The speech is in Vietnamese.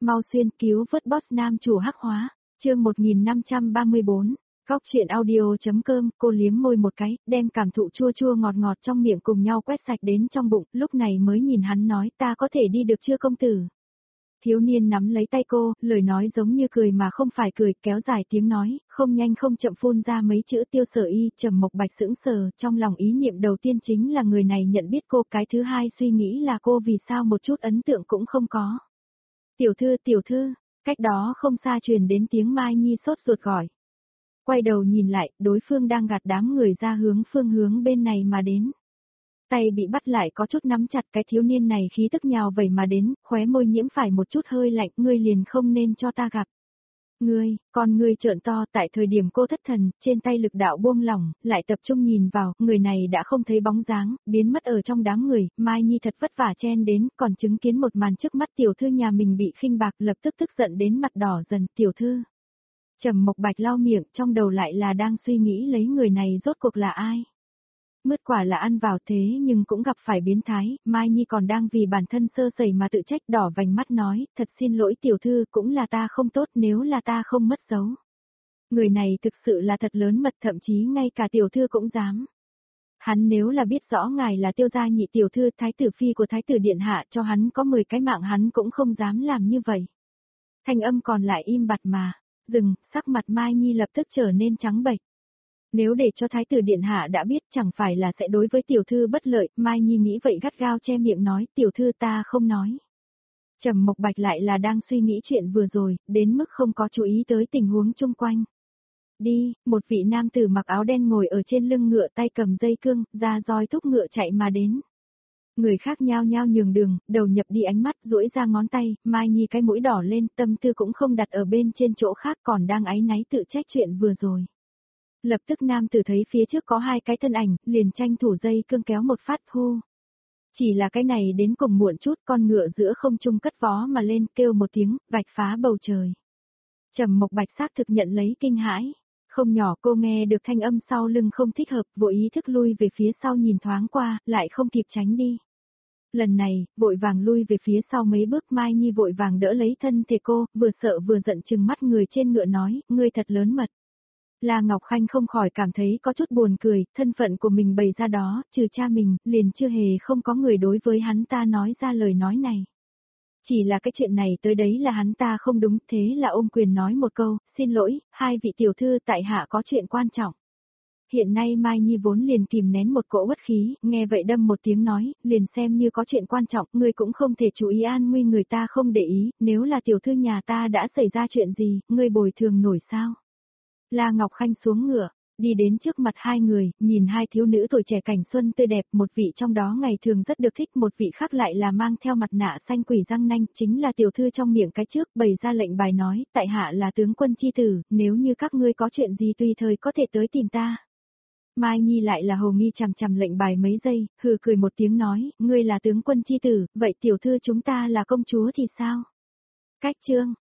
mau xuyên cứu vớt boss nam chủ hắc hóa, chương 1534, góc chuyện audio.com, cô liếm môi một cái, đem cảm thụ chua chua ngọt ngọt trong miệng cùng nhau quét sạch đến trong bụng, lúc này mới nhìn hắn nói ta có thể đi được chưa công tử. Thiếu niên nắm lấy tay cô, lời nói giống như cười mà không phải cười, kéo dài tiếng nói, không nhanh không chậm phun ra mấy chữ Tiêu Sở Y. Trầm Mộc Bạch sững sờ, trong lòng ý niệm đầu tiên chính là người này nhận biết cô, cái thứ hai suy nghĩ là cô vì sao một chút ấn tượng cũng không có. Tiểu thư, cách đó không xa truyền đến tiếng Mai Nhi sốt ruột gọi. Quay đầu nhìn lại, đối phương đang gạt đám người ra phương hướng bên này mà đến. Tay bị bắt lại có chút nắm chặt, cái thiếu niên này khí tức nhào vẩy mà đến, khóe môi nhiễm phải một chút hơi lạnh, ngươi liền không nên cho ta gặp. Con ngươi trợn to, tại thời điểm cô thất thần, trên tay lực đạo buông lỏng, lại tập trung nhìn vào, người này đã không thấy bóng dáng, biến mất ở trong đám người, Mai Nhi thật vất vả chen đến, còn chứng kiến một màn trước mắt tiểu thư nhà mình bị khinh bạc, lập tức tức giận đến mặt đỏ dần, tiểu thư. Trầm Mộc Bạch lau miệng, trong đầu lại là đang suy nghĩ lấy người này rốt cuộc là ai. Mứt quả là ăn vào thế nhưng cũng gặp phải biến thái, Mai Nhi còn đang vì bản thân sơ sẩy mà tự trách, đỏ vành mắt nói, thật xin lỗi tiểu thư, cũng là ta không tốt, nếu là ta không mất dấu. Người này thực sự là thật lớn mật, thậm chí ngay cả tiểu thư cũng dám. Hắn nếu là biết rõ ngài là Tiêu gia nhị tiểu thư, thái tử phi của thái tử điện hạ, cho hắn có 10 cái mạng hắn cũng không dám làm như vậy. Thanh âm còn lại im bặt mà, sắc mặt Mai Nhi lập tức trở nên trắng bệch. Nếu để cho thái tử điện hạ đã biết chẳng phải là sẽ đối với tiểu thư bất lợi, Mai Nhi nghĩ vậy gắt gao che miệng nói, tiểu thư ta không nói. Trầm Mộc Bạch lại là đang suy nghĩ chuyện vừa rồi, đến mức không có chú ý tới tình huống chung quanh. Đi, một vị nam tử mặc áo đen ngồi ở trên lưng ngựa, tay cầm dây cương, ra roi thúc ngựa chạy mà đến. Người khác nhao nhao nhường đường, đầu nhập đi ánh mắt, duỗi ra ngón tay, Mai Nhi cái mũi đỏ lên, tâm tư cũng không đặt ở bên trên chỗ khác, còn đang áy náy tự trách chuyện vừa rồi. Lập tức nam tử thấy phía trước có 2 cái thân ảnh, liền tranh thủ dây cương kéo một phát hu. Chỉ là cái này đến cùng muộn chút, con ngựa giữa không trung cất vó mà lên, kêu một tiếng, vạch phá bầu trời. Trầm Mộc Bạch xác thực nhận lấy kinh hãi. Không nhỏ, cô nghe được thanh âm sau lưng không thích hợp, vội ý thức lui về phía sau nhìn thoáng qua, lại không kịp tránh đi. Lần này, vội vàng lui về phía sau mấy bước, Mai Nhi vội vàng đỡ lấy thân thể cô, vừa sợ vừa giận trừng mắt người trên ngựa nói, ngươi thật lớn mật. La Ngọc Khanh không khỏi cảm thấy có chút buồn cười, thân phận của mình bày ra đó, trừ cha mình, liền chưa hề không có người đối với hắn ta nói ra lời nói này. Chỉ là cái chuyện này tới đấy là hắn ta không đúng, thế là ôm quyền nói một câu, xin lỗi, 2 vị tiểu thư, tại hạ có chuyện quan trọng. Hiện nay Mai Nhi vốn liền kìm nén một cỗ bất khí, nghe vậy đâm một tiếng nói, liền xem như có chuyện quan trọng, ngươi cũng không thể chú ý an nguy người ta không để ý, nếu là tiểu thư nhà ta đã xảy ra chuyện gì, ngươi bồi thường nổi sao? La Ngọc Khanh xuống ngựa, đi đến trước mặt 2 người, nhìn 2 thiếu nữ tuổi trẻ cảnh xuân tươi đẹp, một vị trong đó ngày thường rất được thích, một vị khác lại là mang theo mặt nạ xanh quỷ răng nanh, chính là tiểu thư trong miệng cái trước, bày ra lệnh bài nói, tại hạ là tướng quân chi tử, nếu như các ngươi có chuyện gì tùy thời có thể tới tìm ta. Mai Nhi lại là hồ nghi chằm chằm lệnh bài mấy giây, hừ cười một tiếng nói, ngươi là tướng quân chi tử, vậy tiểu thư chúng ta là công chúa thì sao? Cách chương.